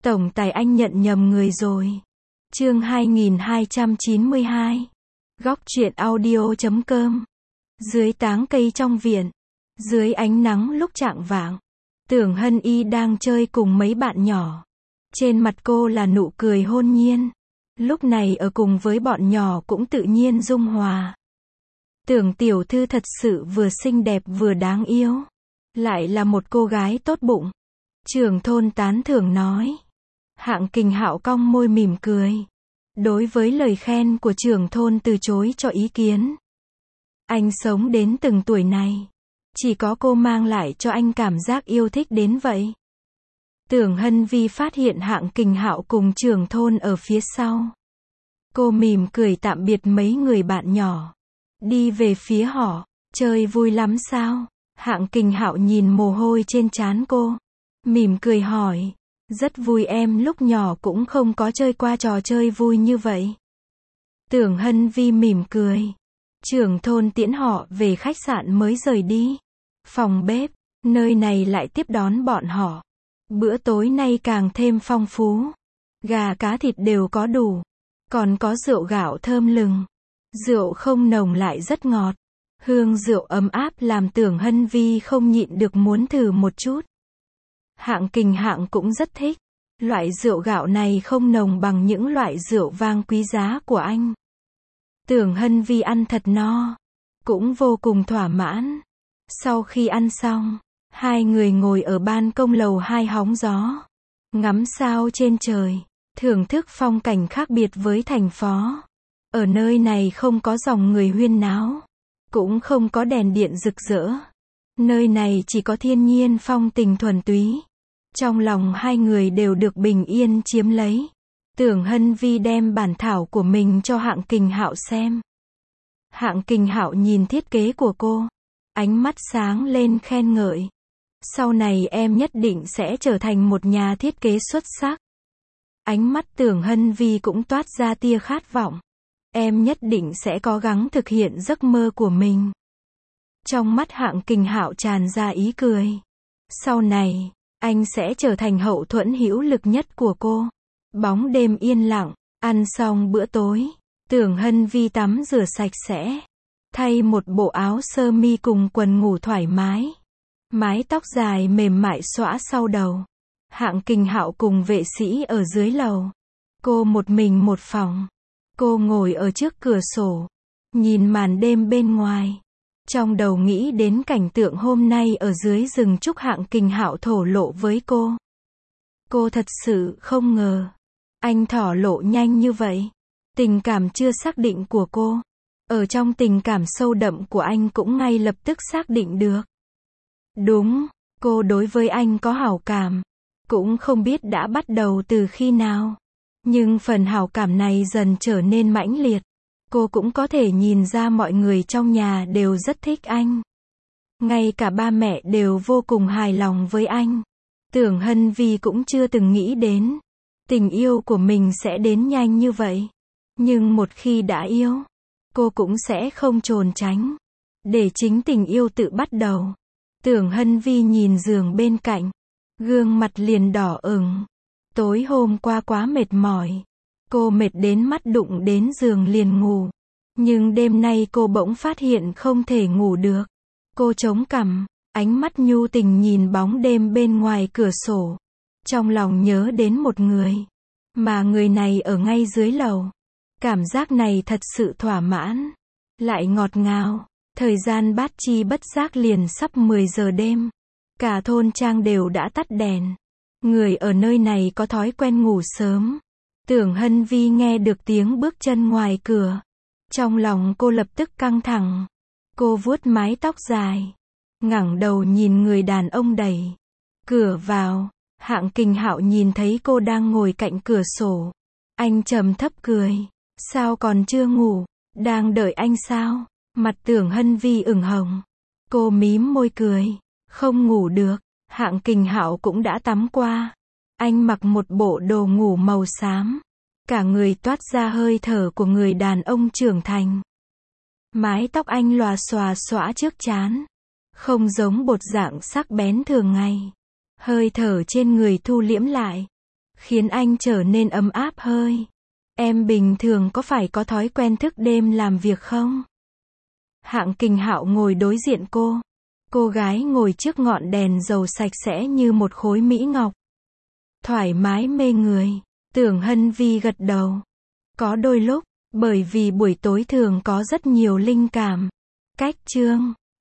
Tổng tài anh nhận nhầm người rồi. Chương 2292. Góc truyện audio.com. Dưới táng cây trong viện, dưới ánh nắng lúc chạng vạng, Tưởng Hân Y đang chơi cùng mấy bạn nhỏ. Trên mặt cô là nụ cười hôn nhiên. Lúc này ở cùng với bọn nhỏ cũng tự nhiên dung hòa. Tưởng tiểu thư thật sự vừa xinh đẹp vừa đáng yêu. Lại là một cô gái tốt bụng. Trưởng thôn tán thưởng nói. Hạng Kình Hạo cong môi mỉm cười. Đối với lời khen của trưởng thôn từ chối cho ý kiến. Anh sống đến từng tuổi này, chỉ có cô mang lại cho anh cảm giác yêu thích đến vậy. Tưởng Hân Vi phát hiện Hạng Kình Hạo cùng trưởng thôn ở phía sau. Cô mỉm cười tạm biệt mấy người bạn nhỏ. Đi về phía họ. Chơi vui lắm sao? Hạng Kình Hạo nhìn mồ hôi trên trán cô. Mỉm cười hỏi. Rất vui, em lúc nhỏ cũng không có chơi qua trò chơi vui như vậy. Tưởng Hân Vi mỉm cười. Trưởng thôn tiễn họ về khách sạn mới rời đi. Phòng bếp, nơi này lại tiếp đón bọn họ. Bữa tối nay càng thêm phong phú. Gà cá thịt đều có đủ. Còn có rượu gạo thơm lừng. Rượu không nồng lại rất ngọt. Hương rượu ấm áp làm Tưởng Hân Vi không nhịn được muốn thử một chút. Hạng Kình Hạo cũng rất thích. Loại rượu gạo này không nồng bằng những loại rượu vang quý giá của anh. Tưởng Hân Vi ăn thật no. Cũng vô cùng thỏa mãn. Sau khi ăn xong, hai người ngồi ở ban công lầu 2 hóng gió. Ngắm sao trên trời. Thưởng thức phong cảnh khác biệt với thành phố. Ở nơi này không có dòng người huyên náo. Cũng không có đèn điện rực rỡ. Nơi này chỉ có thiên nhiên phong tình thuần túy. Trong lòng hai người đều được bình yên chiếm lấy. Tưởng Hân Vi đem bản thảo của mình cho Hạng Kình Hạo xem. Hạng Kình Hạo nhìn thiết kế của cô. Ánh mắt sáng lên khen ngợi. Sau này em nhất định sẽ trở thành một nhà thiết kế xuất sắc. Ánh mắt Tưởng Hân Vi cũng toát ra tia khát vọng. Em nhất định sẽ cố gắng thực hiện giấc mơ của mình. Trong mắt Hạng Kình Hạo tràn ra ý cười. Sau này, anh sẽ trở thành hậu thuẫn hữu lực nhất của cô. Bóng đêm yên lặng, ăn xong bữa tối, Tưởng Hân Vi tắm rửa sạch sẽ, thay một bộ áo sơ mi cùng quần ngủ thoải mái. Mái tóc dài mềm mại xõa sau đầu. Hạng Kình Hạo cùng vệ sĩ ở dưới lầu. Cô một mình một phòng. Cô ngồi ở trước cửa sổ, nhìn màn đêm bên ngoài. Trong đầu nghĩ đến cảnh tượng hôm nay ở dưới rừng trúc Hạng Kình Hạo thổ lộ với cô. Cô thật sự không ngờ. Anh thổ lộ nhanh như vậy. Tình cảm chưa xác định của cô. Ở trong tình cảm sâu đậm của anh cũng ngay lập tức xác định được. Đúng, cô đối với anh có hảo cảm. Cũng không biết đã bắt đầu từ khi nào. Nhưng phần hảo cảm này dần trở nên mãnh liệt. Cô cũng có thể nhìn ra mọi người trong nhà đều rất thích anh. Ngay cả ba mẹ đều vô cùng hài lòng với anh. Tưởng Hân Vi cũng chưa từng nghĩ đến. Tình yêu của mình sẽ đến nhanh như vậy. Nhưng một khi đã yêu, cô cũng sẽ không trốn tránh. Để chính tình yêu tự bắt đầu. Tưởng Hân Vi nhìn giường bên cạnh. Gương mặt liền đỏ ửng. Tối hôm qua quá mệt mỏi. Cô mệt đến mắt đụng đến giường liền ngủ. Nhưng đêm nay cô bỗng phát hiện không thể ngủ được. Cô chống cằm, ánh mắt nhu tình nhìn bóng đêm bên ngoài cửa sổ. Trong lòng nhớ đến một người. Mà người này ở ngay dưới lầu. Cảm giác này thật sự thỏa mãn. Lại ngọt ngào. Thời gian bát chi bất giác liền sắp 10 giờ đêm. Cả thôn trang đều đã tắt đèn. Người ở nơi này có thói quen ngủ sớm. Tưởng Hân Vi nghe được tiếng bước chân ngoài cửa. Trong lòng cô lập tức căng thẳng. Cô vuốt mái tóc dài. Ngẩng đầu nhìn người đàn ông đẩy cửa vào. Hạng Kình Hạo nhìn thấy cô đang ngồi cạnh cửa sổ. Anh trầm thấp cười. Sao còn chưa ngủ? Đang đợi anh sao? Mặt Tưởng Hân Vi ửng hồng. Cô mím môi cười. Không ngủ được. Hạng Kình Hạo cũng đã tắm qua. Anh mặc một bộ đồ ngủ màu xám. Cả người toát ra hơi thở của người đàn ông trưởng thành. Mái tóc anh lòa xòa xõa trước trán. Không giống bột dạng sắc bén thường ngày. Hơi thở trên người thu liễm lại. khiến anh trở nên ấm áp hơi. Em bình thường có phải có thói quen thức đêm làm việc không? Hạng Kình Hạo ngồi đối diện cô. Cô gái ngồi trước ngọn đèn dầu sạch sẽ như một khối mỹ ngọc. Thoải mái mê người. Tưởng Hân Vi gật đầu. Có đôi lúc, bởi vì buổi tối thường có rất nhiều linh cảm. Cách chương